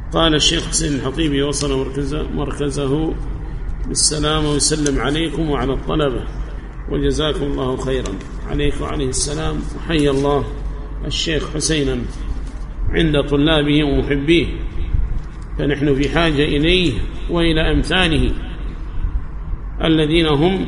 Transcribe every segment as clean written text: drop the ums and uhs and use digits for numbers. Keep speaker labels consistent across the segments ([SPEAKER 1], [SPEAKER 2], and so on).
[SPEAKER 1] قال الشيخ حسين الحطيبي وصل مركزه بالسلام ويسلم عليكم وعلى الطلبة وجزاكم الله خيرا. عليك وعليه السلام. وحي الله الشيخ حسينا عند طلابه ومحبيه، فنحن في حاجة إليه وإلى أمثاله الذين هم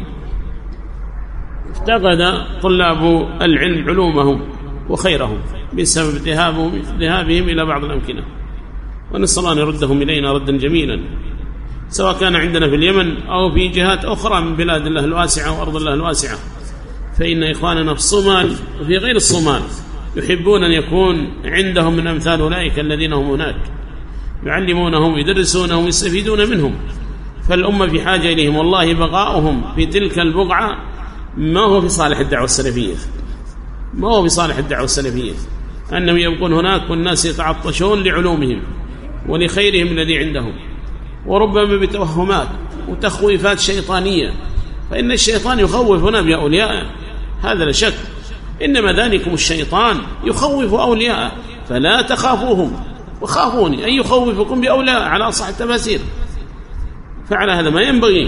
[SPEAKER 1] افتقد طلاب العلم علومهم وخيرهم بسبب ذهابهم إلى بعض الأمكنة، ونسأل الله أن يردهم إلينا ردا جميلا، سواء كان عندنا في اليمن أو في جهات أخرى من بلاد الله الواسعة وأرض الله الواسعة. فإن إخواننا في الصومال وفي غير الصومال يحبون أن يكون عندهم من أمثال أولئك الذين هم هناك، يعلمونهم ويدرسونهم ويستفيدون منهم، فالأمة في حاجة إليهم. والله بقاؤهم في تلك البقعة ما هو في صالح الدعوة السلفية، ما هو في صالح الدعوة السلفية أنهم يبقون هناك والناس يتعطشون لعلومهم ولخيرهم الذي عندهم، وربما بتوهمات وتخويفات شيطانية، فإن الشيطان يخوف هنا بأوليائه، هذا لا شك، إنما ذلكم الشيطان يخوف أولياءه فلا تخافوهم وخافوني، أن يخوفكم بأولياء على أصح التفاسير. فعلى هذا ما ينبغي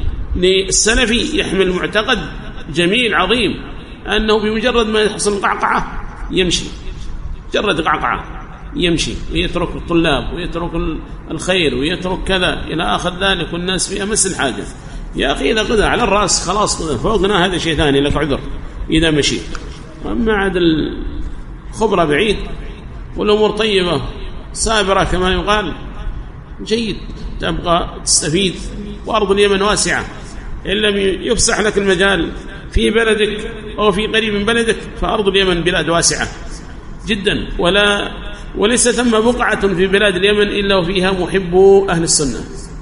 [SPEAKER 1] للسلفي يحمل معتقد جميل عظيم، أنه بمجرد ما يحصل قعقعة يمشي، مجرد قعقعة يمشي ويترك الطلاب ويترك الخير ويترك كذا إلى آخر ذلك، والناس في أمس الحاجة. يا أخي إذا قدر على الرأس خلاص فوقنا هذا شيء ثاني، لك عذر إذا مشي. وأما عاد الخبرة بعيد والأمور طيبة سابرة كما يقال، جيد، تبقى تستفيد، وأرض اليمن واسعة، إن لم يفسح لك المجال في بلدك أو في قريب من بلدك فأرض اليمن بلاد واسعة جدا، وليس ثم بقعة في بلاد اليمن إلا وفيها محبو أهل السنة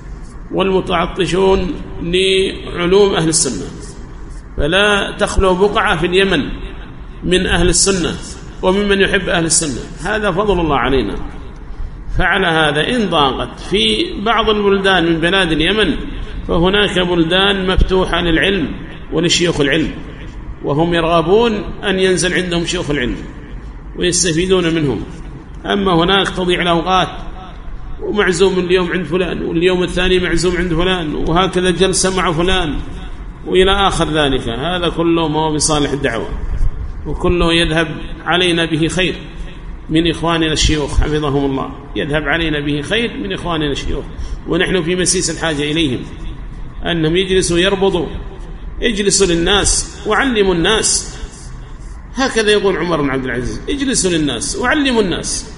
[SPEAKER 1] والمتعطشون لعلوم أهل السنة، فلا تخلو بقعة في اليمن من أهل السنة وممن يحب أهل السنة، هذا فضل الله علينا. فعلى هذا إن ضاقت في بعض البلدان من بلاد اليمن فهناك بلدان مفتوحة للعلم ولشيوخ العلم، وهم يرغبون أن ينزل عندهم شيوخ العلم ويستفيدون منهم. أما هناك تضيع الأوقات ومعزوم اليوم عند فلان واليوم الثاني معزوم عند فلان وهكذا جلسة مع فلان وإلى آخر ذلك، هذا كله ما هو بصالح الدعوة، وكله يذهب علينا به خير من إخواننا الشيوخ حفظهم الله، يذهب علينا به خير من إخواننا الشيوخ، ونحن في مسيس الحاجة إليهم، أنهم يجلسوا يربضوا، اجلسوا للناس وعلموا الناس، هكذا يقول عمر بن عبد العزيز، اجلسوا للناس وعلموا الناس،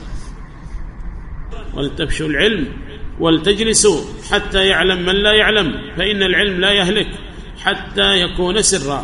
[SPEAKER 1] ولتفشوا العلم ولتجلسوا حتى يعلم من لا يعلم، فإن العلم لا يهلك حتى يكون سرا.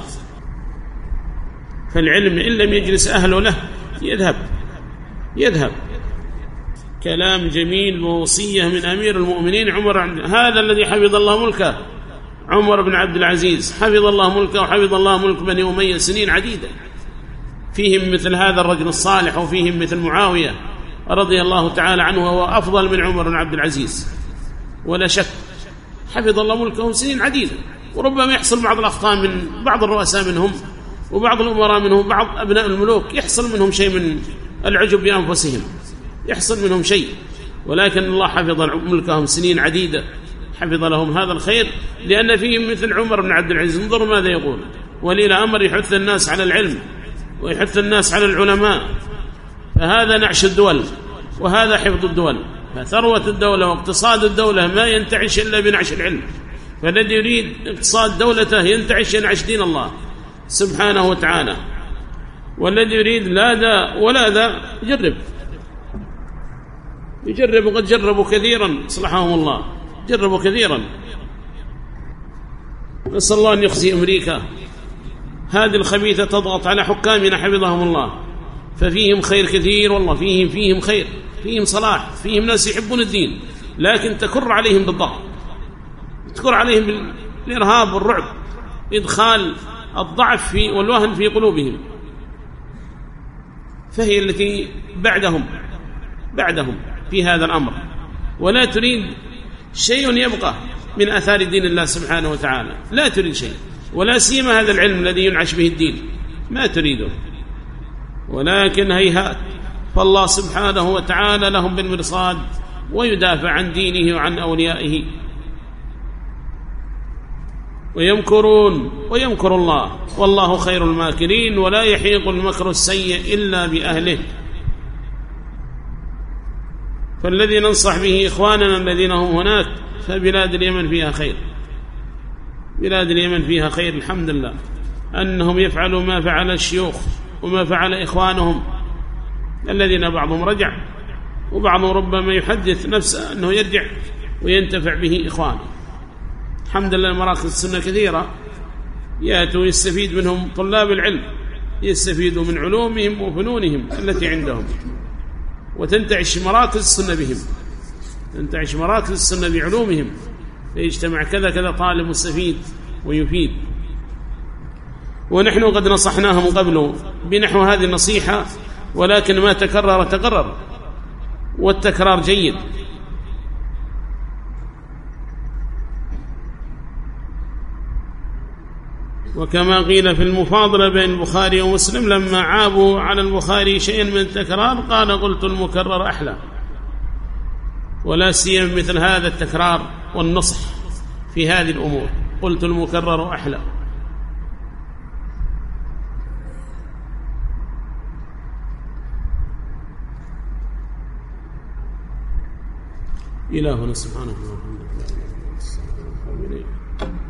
[SPEAKER 1] فالعلم إن لم يجلس أهله له يذهب. كلام جميل ووصية من أمير المؤمنين عمر، هذا الذي حفظ الله ملكه، عمر بن عبد العزيز حفظ الله ملكه وحفظ الله ملك بني أمية سنين عديدة، فيهم مثل هذا الرجل الصالح وفيهم مثل معاوية رضي الله تعالى عنه، وهو أفضل من عمر بن عبد العزيز ولا شك، حفظ الله ملكه سنين عديدة. وربما يحصل بعض الأخطاء من بعض الرؤساء منهم وبعض الأمراء منهم، بعض أبناء الملوك يحصل منهم شيء من العجب بأنفسهم، يحصل منهم شيء، ولكن الله حفظ ملكهم سنين عديدة، حفظ لهم هذا الخير، لأن فيهم مثل عمر بن عبد العزيز. انظروا ماذا يقول: ولي الأمر يحث الناس على العلم ويحث الناس على العلماء، فهذا نعش الدول وهذا حفظ الدول، فثروة الدولة واقتصاد الدولة ما ينتعش إلا بنعش العلم، فالذي يريد اقتصاد دولته ينتعش ينعش دين الله سبحانه وتعالى، والذي يريد لا ذا ولا ذا يجرب، وقد جربوا كثيرا صلحهم الله، جربوا كثيرا. نسأل الله أن يخزي أمريكا، هذه الخبيثة تضغط على حكامنا حفظهم الله، ففيهم خير كثير والله، فيهم خير، فيهم صلاح، فيهم ناس يحبون الدين، لكن تكر عليهم بالضغط، تكر عليهم بالإرهاب والرعب، إدخال الضعف والوهن في قلوبهم، فهي التي بعدهم في هذا الأمر، ولا تريد شيء يبقى من آثار دين الله سبحانه وتعالى، لا تريد شيء، ولا سيما هذا العلم الذي ينعش به الدين ما تريده. ولكن هيهات، فالله سبحانه وتعالى لهم بالمرصاد ويدافع عن دينه وعن أوليائه. ويمكرون ويمكر الله والله خير الماكرين، ولا يحيق المكر السيء إلا بأهله. فالذي ننصح به إخواننا الذين هم هناك، فبلاد اليمن فيها خير، بلاد اليمن فيها خير الحمد لله، أنهم يفعلوا ما فعل الشيوخ وما فعل إخوانهم الذين بعضهم رجع، وبعضهم ربما يحدث نفسه أنه يرجع وينتفع به إخوانه. الحمد لله مراكز السنة كثيرة يأتوا يستفيد منهم طلاب العلم، يستفيدوا من علومهم وفنونهم التي عندهم، وتنتعش مراكز السنة بهم، تنتعش مراكز السنة بعلومهم، فيجتمع كذا كذا طالب مستفيد ويفيد. ونحن قد نصحناهم قبل بنحو هذه النصيحة، ولكن ما تكرر تقرر، والتكرار جيد. وكما قيل في المفاضلة بين البخاري ومسلم لما عابوا على البخاري شيئا من التكرار قال قلت المكرر أحلى. ولا سيما مثل هذا التكرار والنصح في هذه الأمور، قلت المكرر أحلى. إلهنا سبحانه وتعالى.